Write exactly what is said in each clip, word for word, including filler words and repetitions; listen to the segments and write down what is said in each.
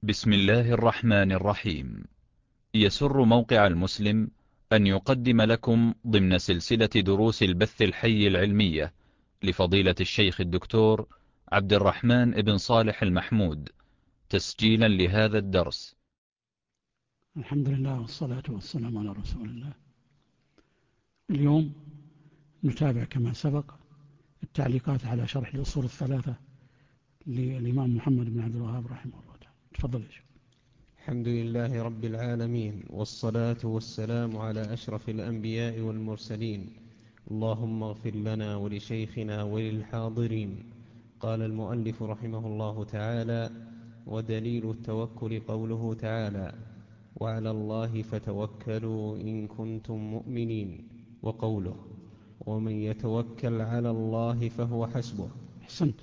بسم الله الرحمن الرحيم. يسر موقع المسلم أن يقدم لكم ضمن سلسلة دروس البث الحي العلمية لفضيلة الشيخ الدكتور عبد الرحمن بن صالح المحمود، تسجيلا لهذا الدرس. الحمد لله والصلاة والسلام على رسول الله. اليوم نتابع كما سبق التعليقات على شرح الأصول الثلاثة للإمام محمد بن عبد الوهاب رحمه الله تعالى. تفضل يا شيخ. الحمد لله رب العالمين، والصلاة والسلام على أشرف الأنبياء والمرسلين. اللهم اغفر لنا ولشيخنا وللحاضرين. قال المؤلف رحمه الله تعالى: ودليل التوكل قوله تعالى: وعلى الله فتوكلوا إن كنتم مؤمنين، وقوله: ومن يتوكل على الله فهو حسبه. أحسنت.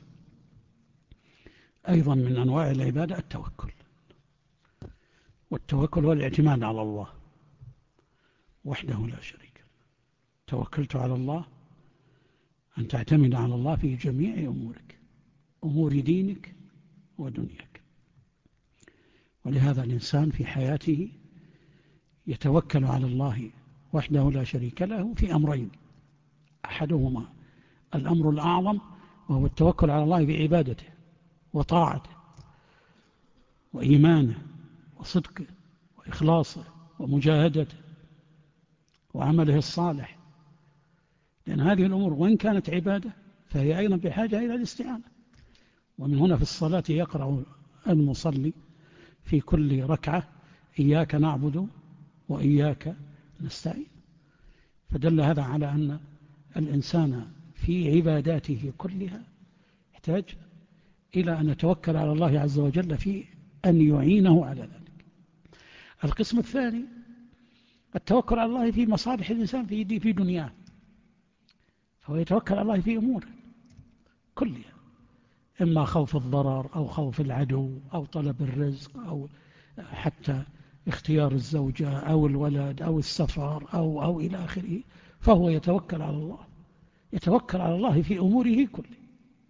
أيضا من أنواع العبادة التوكل، والتوكل هو الاعتماد على الله وحده لا شريك له. توكلت على الله أن تعتمد على الله في جميع أمورك، أمور دينك ودنياك. ولهذا الإنسان في حياته يتوكل على الله وحده لا شريك له في أمرين: أحدهما الأمر الأعظم، وهو التوكل على الله بعبادته وطاعته وإيمانه وصدقه وإخلاصه ومجاهدته وعمله الصالح، لأن هذه الأمور وإن كانت عبادة فهي أيضا بحاجة إلى الاستعانة. ومن هنا في الصلاة يقرأ المصلي في كل ركعة: إياك نعبد وإياك نستعين. فدل هذا على أن الإنسان في عباداته كلها يحتاج إلى أن يتوكل على الله عز وجل في أن يعينه على ذلك. القسم الثاني التوكل على الله في مصالح الإنسان في دي في دنياه، فهو يتوكل على الله في أموره كلها، إما خوف الضرر أو خوف العدو أو طلب الرزق أو حتى اختيار الزوجة أو الولد أو السفر أو أو إلى آخره، فهو يتوكل على الله، يتوكل على الله في أموره كلها.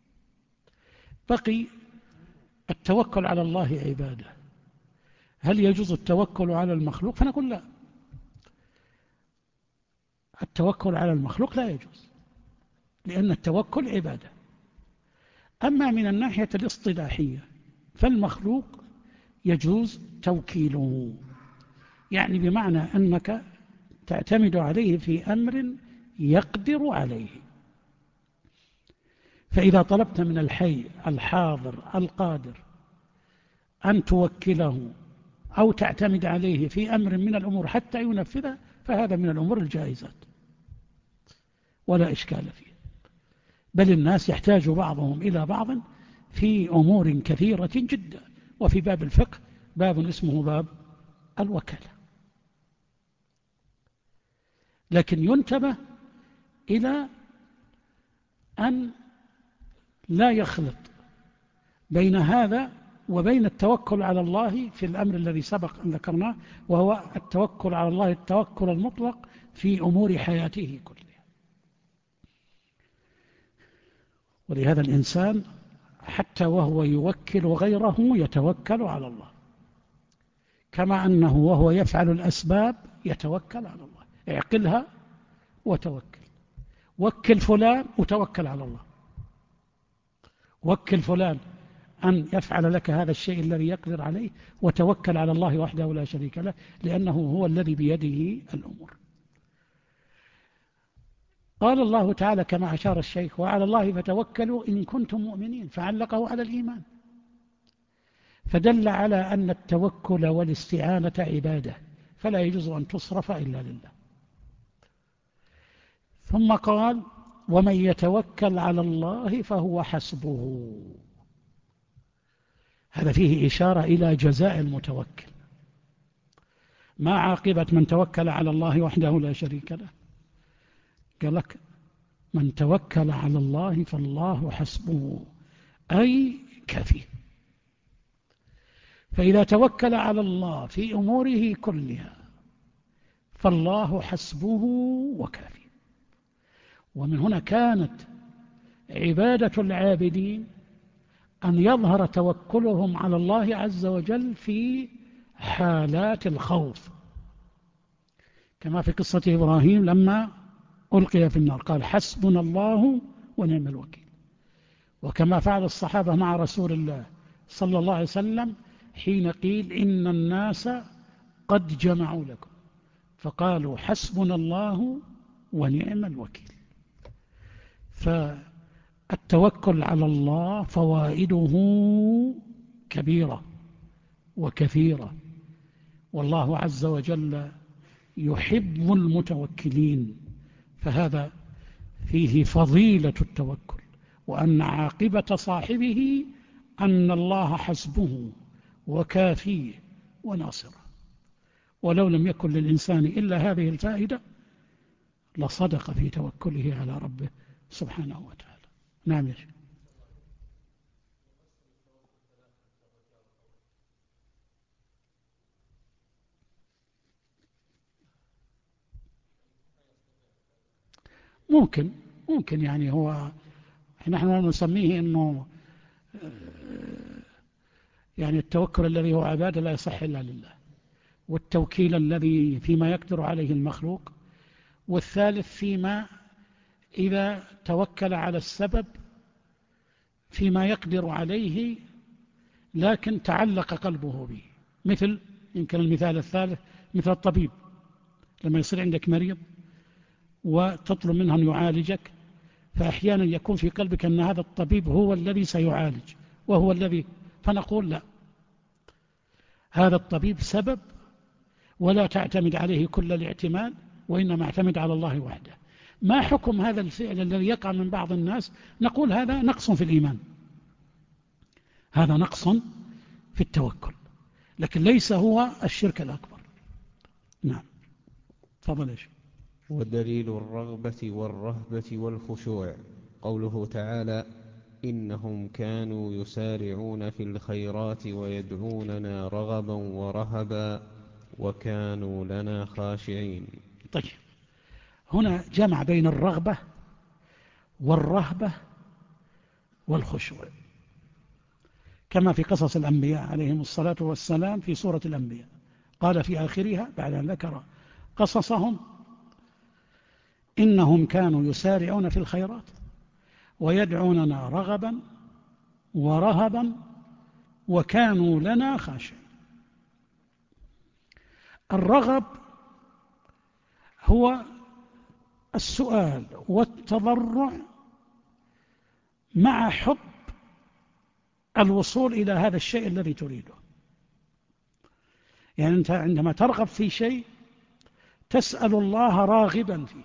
بقي التوكل على الله عبادة. هل يجوز التوكل على المخلوق؟ فنقول لا، التوكل على المخلوق لا يجوز، لأن التوكل عبادة. أما من الناحية الاصطلاحية فالمخلوق يجوز توكيله، يعني بمعنى أنك تعتمد عليه في أمر يقدر عليه. فإذا طلبت من الحي الحاضر القادر أن توكله أو تعتمد عليه في أمر من الأمور حتى ينفذه، فهذا من الأمور الجائزات ولا إشكال فيه. بل الناس يحتاج بعضهم إلى بعض في أمور كثيرة جدا. وفي باب الفقه باب اسمه باب الوكالة. لكن ينتبه إلى أن لا يخلط بين هذا وبين التوكل على الله في الأمر الذي سبق أن ذكرناه، وهو التوكل على الله التوكل المطلق في أمور حياته كلها. ولهذا الإنسان حتى وهو يوكل غيره يتوكل على الله، كما أنه وهو يفعل الأسباب يتوكل على الله. اعقلها وتوكل، وكل فلان وتوكل على الله، وكل فلان أن يفعل لك هذا الشيء الذي يقدر عليه، وتوكل على الله وحده لا شريك له، لأنه هو الذي بيده الأمور. قال الله تعالى كما أشار الشيخ: وعلى الله فتوكلوا إن كنتم مؤمنين، فعلقه على الإيمان، فدل على أن التوكل والاستعانة عبادة، فلا يجوز أن تصرف إلا لله. ثم قال: ومن يتوكل على الله فهو حسبه. هذا فيه إشارة إلى جزاء المتوكل. ما عاقبة من توكل على الله وحده لا شريك له؟ قال لك: من توكل على الله فالله حسبه، أي كفيه. فإذا توكل على الله في أموره كلها فالله حسبه وكافيه. ومن هنا كانت عبادة العابدين أن يظهر توكلهم على الله عز وجل في حالات الخوف، كما في قصة إبراهيم لما ألقي في النار قال حسبنا الله ونعم الوكيل، وكما فعل الصحابة مع رسول الله صلى الله عليه وسلم حين قيل إن الناس قد جمعوا لكم فقالوا حسبنا الله ونعم الوكيل. فالتوكل على الله فوائده كبيرة وكثيرة، والله عز وجل يحب المتوكلين، فهذا فيه فضيلة التوكل، وأن عاقبة صاحبه أن الله حسبه وكافيه وناصره. ولو لم يكن للإنسان إلا هذه الفائدة لصدق في توكله على ربه سبحانه وتعالى. نعم يا شيخ. ممكن ممكن يعني هو نحن نسميه أنه يعني التوكل الذي هو عبادة لا يصح إلا لله، والتوكيل الذي فيما يقدر عليه المخلوق، والثالث فيما إذا توكل على السبب فيما يقدر عليه لكن تعلق قلبه به، مثل يمكن المثال الثالث مثل الطبيب لما يصير عندك مريض وتطلب منه أن يعالجك، فأحيانا يكون في قلبك أن هذا الطبيب هو الذي سيعالج وهو الذي، فنقول لا، هذا الطبيب سبب ولا تعتمد عليه كل الاعتماد، وإنما اعتمد على الله وحده. ما حكم هذا الفعل الذي يقع من بعض الناس؟ نقول هذا نقص في الإيمان، هذا نقص في التوكل، لكن ليس هو الشرك الأكبر. نعم تفضل يا شيخ. ودليل الرغبة والرهبة والخشوع قوله تعالى إنهم كانوا يسارعون في الخيرات ويدعوننا رغبا ورهبا وكانوا لنا خاشعين. طيب هنا جمع بين الرغبة والرهبة والخشوع كما في قصص الأنبياء عليهم الصلاة والسلام في سورة الأنبياء، قال في آخرها بعد أن ذكر قصصهم إنهم كانوا يسارعون في الخيرات ويدعوننا رغبا ورهبا وكانوا لنا خاشعين. الرغب هو السؤال والتضرع مع حب الوصول إلى هذا الشيء الذي تريده، يعني أنت عندما ترغب في شيء تسأل الله راغبا فيه.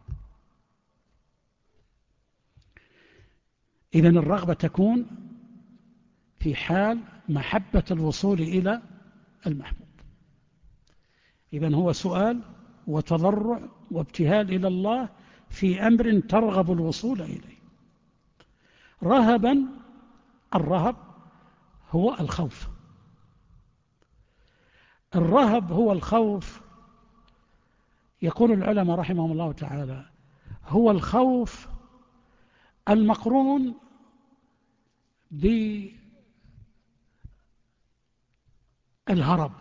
إذن الرغبة تكون في حال محبة الوصول إلى المحبوب، إذن هو سؤال وتضرع وابتهال إلى الله في أمر ترغب الوصول إليه. رهبا، الرهب هو الخوف، الرهب هو الخوف، يقول العلماء رحمهم الله تعالى هو الخوف المقرون بالهرب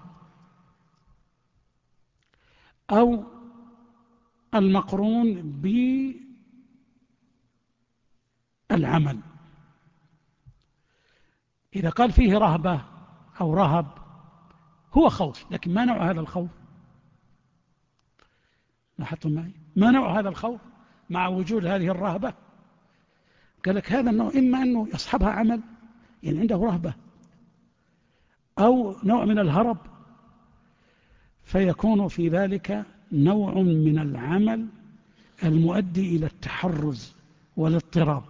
أو المقرون بالعمل. إذا قال فيه رهبة أو رهب هو خوف، لكن ما نوع هذا الخوف؟ لاحظتم معي ما نوع هذا الخوف مع وجود هذه الرهبة؟ قال لك هذا النوع إما أنه يصحبها عمل، يعني عنده رهبة، أو نوع من الهرب، فيكون في ذلك نوع من العمل المؤدي إلى التحرز والاضطراب.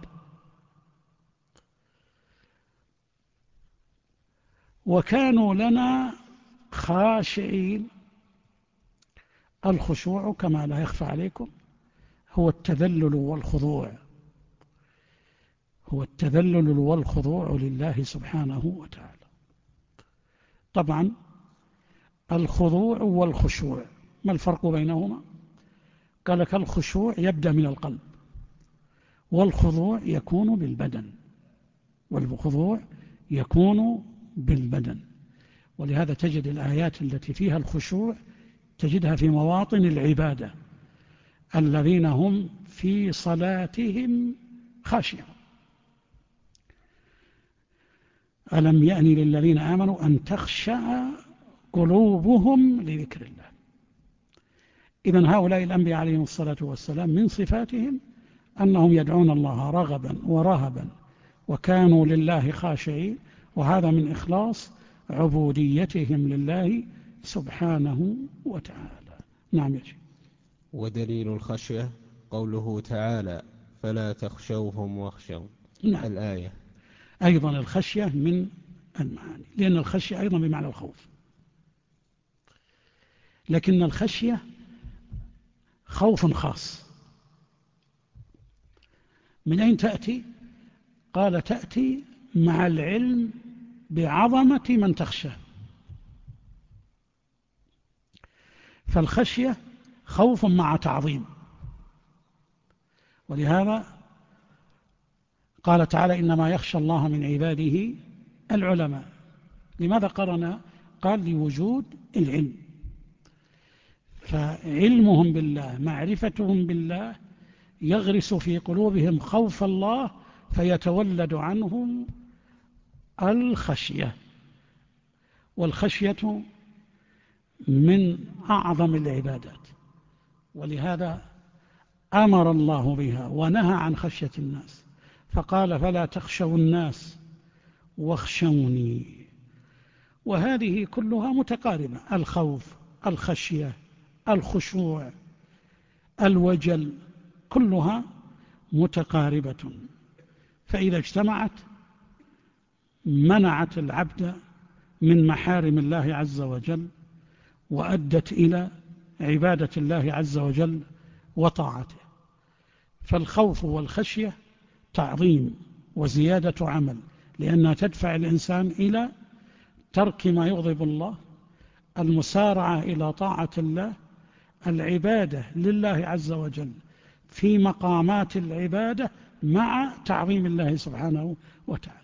وكانوا لنا خاشعين. الخشوع كما لا يخفى عليكم هو التذلل والخضوع، هو التذلل والخضوع لله سبحانه وتعالى. طبعا الخضوع والخشوع ما الفرق بينهما؟ قال لك الخشوع يبدأ من القلب والخضوع يكون بالبدن. والخضوع يكون بالبدن. ولهذا تجد الآيات التي فيها الخشوع تجدها في مواطن العبادة، الذين هم في صلاتهم خاشعون. ألم يأن للذين آمنوا أن تخشع قلوبهم لذكر الله. إذن هؤلاء الأنبياء عليهم الصلاة والسلام من صفاتهم أنهم يدعون الله رغبا ورهبا وكانوا لله خاشعين، وهذا من إخلاص عبوديتهم لله سبحانه وتعالى. نعم يجب. ودليل الخشية قوله تعالى فلا تخشوهم واخشون. نعم. الآية أيضا الخشية من المعاني، لأن الخشية أيضا بمعنى الخوف، لكن الخشية خوف خاص. من أين تأتي؟ قال تأتي مع العلم بعظمة من تخشى. فالخشية خوف مع تعظيم، ولهذا قال تعالى إنما يخشى الله من عباده العلماء. لماذا قرن؟ قال لوجود العلم، فعلمهم بالله معرفتهم بالله يغرس في قلوبهم خوف الله، فيتولد عنهم الخشية. والخشية من أعظم العبادات، ولهذا أمر الله بها ونهى عن خشية الناس، فقال فلا تخشوا الناس واخشوني. وهذه كلها متقاربة، الخوف، الخشية، الخشوع، الوجل، كلها متقاربة، فإذا اجتمعت منعت العبد من محارم الله عز وجل، وأدت إلى عبادة الله عز وجل وطاعته. فالخوف والخشية تعظيم وزيادة عمل، لأنها تدفع الإنسان إلى ترك ما يغضب الله، المسارعة إلى طاعة الله، العبادة لله عز وجل في مقامات العبادة مع تعظيم الله سبحانه وتعالى.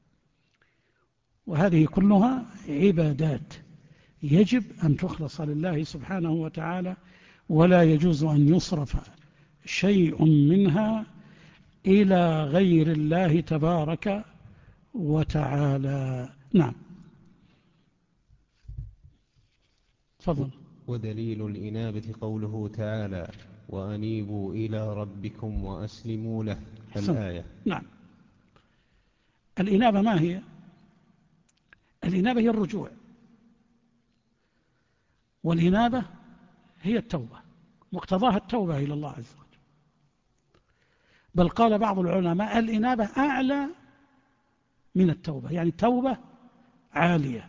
وهذه كلها عبادات يجب أن تخلص لله سبحانه وتعالى، ولا يجوز أن يصرف شيء منها إلى غير الله تبارك وتعالى. نعم. تفضل. ودليل الإنابة قوله تعالى وأنيبوا إلى ربكم وأسلموا له. الآية. نعم. الإنابة ما هي؟ الإنابة هي الرجوع، والإنابة هي التوبة، مقتضاها التوبة إلى الله عز وجل. بل قال بعض العلماء الإنابة أعلى من التوبة، يعني التوبة عالية،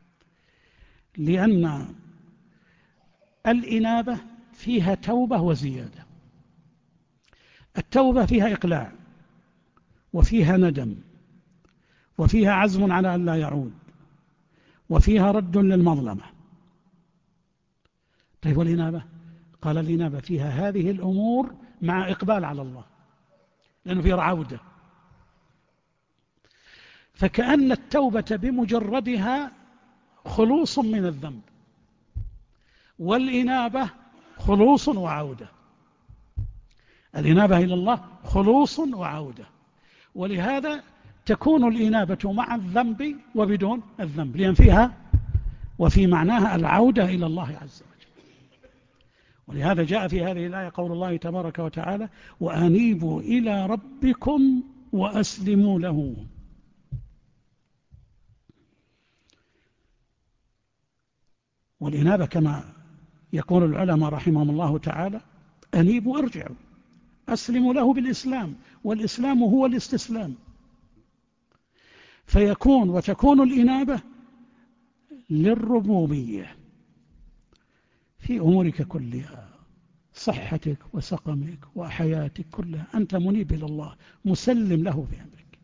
لأن الإنابة فيها توبة وزيادة. التوبة فيها إقلاع، وفيها ندم، وفيها عزم على أن لا يعود، وفيها رد للمظلمة. طيب والإنابة؟ قال الإنابة فيها هذه الأمور مع إقبال على الله، لأنه فيها عودة. فكأن التوبة بمجردها خلوص من الذنب، والإنابة خلوص وعودة. الإنابة إلى الله خلوص وعودة، ولهذا تكون الإنابة مع الذنب وبدون الذنب، لأن فيها وفي معناها العودة إلى الله عز وجل. ولهذا جاء في هذه الآية قول الله تبارك وتعالى وأنيبوا إلى ربكم وأسلموا له. والإنابة كما يقول العلماء رحمهم الله تعالى أنيبوا ارجعوا، أسلموا له بالإسلام، والإسلام هو الاستسلام. فيكون وتكون الإنابة للربوبية في أمورك كلها، صحتك وسقمك وحياتك كلها، أنت منيب إلى الله مسلم له في أمرك،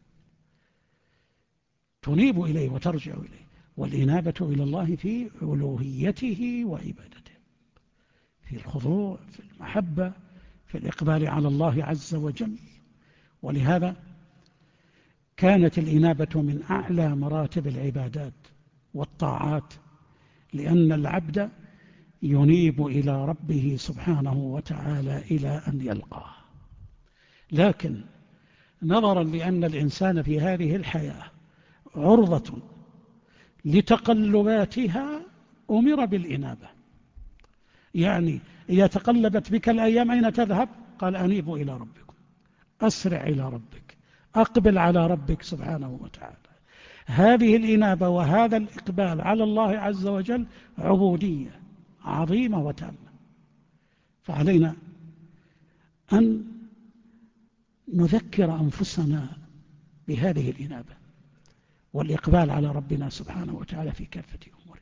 تنيب إليه وترجع إليه. والإنابة إلى الله في ألوهيته وعبادته، في الخضوع، في المحبة، في الإقبال على الله عز وجل. ولهذا كانت الإنابة من أعلى مراتب العبادات والطاعات، لأن العبد ينيب إلى ربه سبحانه وتعالى إلى أن يلقاه. لكن نظرا لأن الإنسان في هذه الحياة عرضة لتقلباتها أمر بالإنابة. يعني إذا تقلبت بك الأيام أين تذهب؟ قال أنيبوا إلى ربكم، أسرع إلى ربك، أقبل على ربك سبحانه وتعالى. هذه الإنابة وهذا الإقبال على الله عز وجل عبودية عظيمة وتامة، فعلينا أن نذكر أنفسنا بهذه الإنابة والإقبال على ربنا سبحانه وتعالى في كافة أمورنا،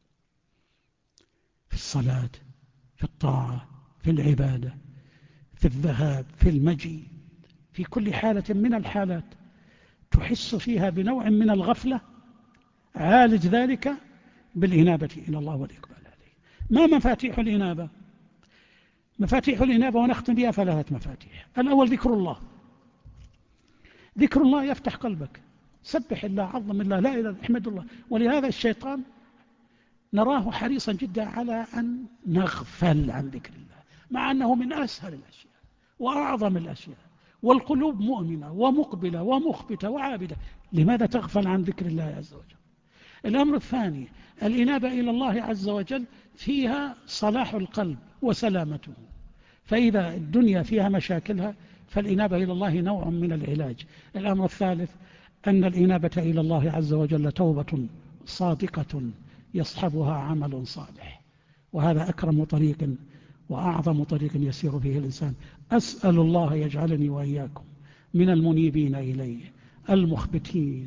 في الصلاة، في الطاعة، في العبادة، في الذهاب، في المجيء، في كل حالة من الحالات تحس فيها بنوع من الغفلة، عالج ذلك بالإنابة إلى الله والإقبال عليه. ما مفاتيح الإنابة؟ مفاتيح الإنابة ونختم بها ثلاثة مفاتيح. الأول ذكر الله. ذكر الله يفتح قلبك، سبح الله، عظم الله، لا إله إلا الله، احمد الله. ولهذا الشيطان نراه حريصا جدا على أن نغفل عن ذكر الله، مع أنه من أسهل الأشياء وأعظم الأشياء، والقلوب مؤمنة ومقبلة ومخبتة وعابدة. لماذا تغفل عن ذكر الله عز وجل؟ الأمر الثاني، الإنابة إلى الله عز وجل فيها صلاح القلب وسلامته، فإذا الدنيا فيها مشاكلها فالإنابة إلى الله نوع من العلاج. الأمر الثالث، أن الإنابة إلى الله عز وجل توبة صادقة يصحبها عمل صالح، وهذا أكرم طريق وأعظم طريق يسير فيه الإنسان. أسأل الله يجعلني وإياكم من المنيبين إليه المخبتين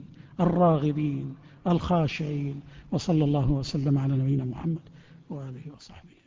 الراغبين الخاشعين، وصلى الله وسلم على نبينا محمد وآله وصحبه.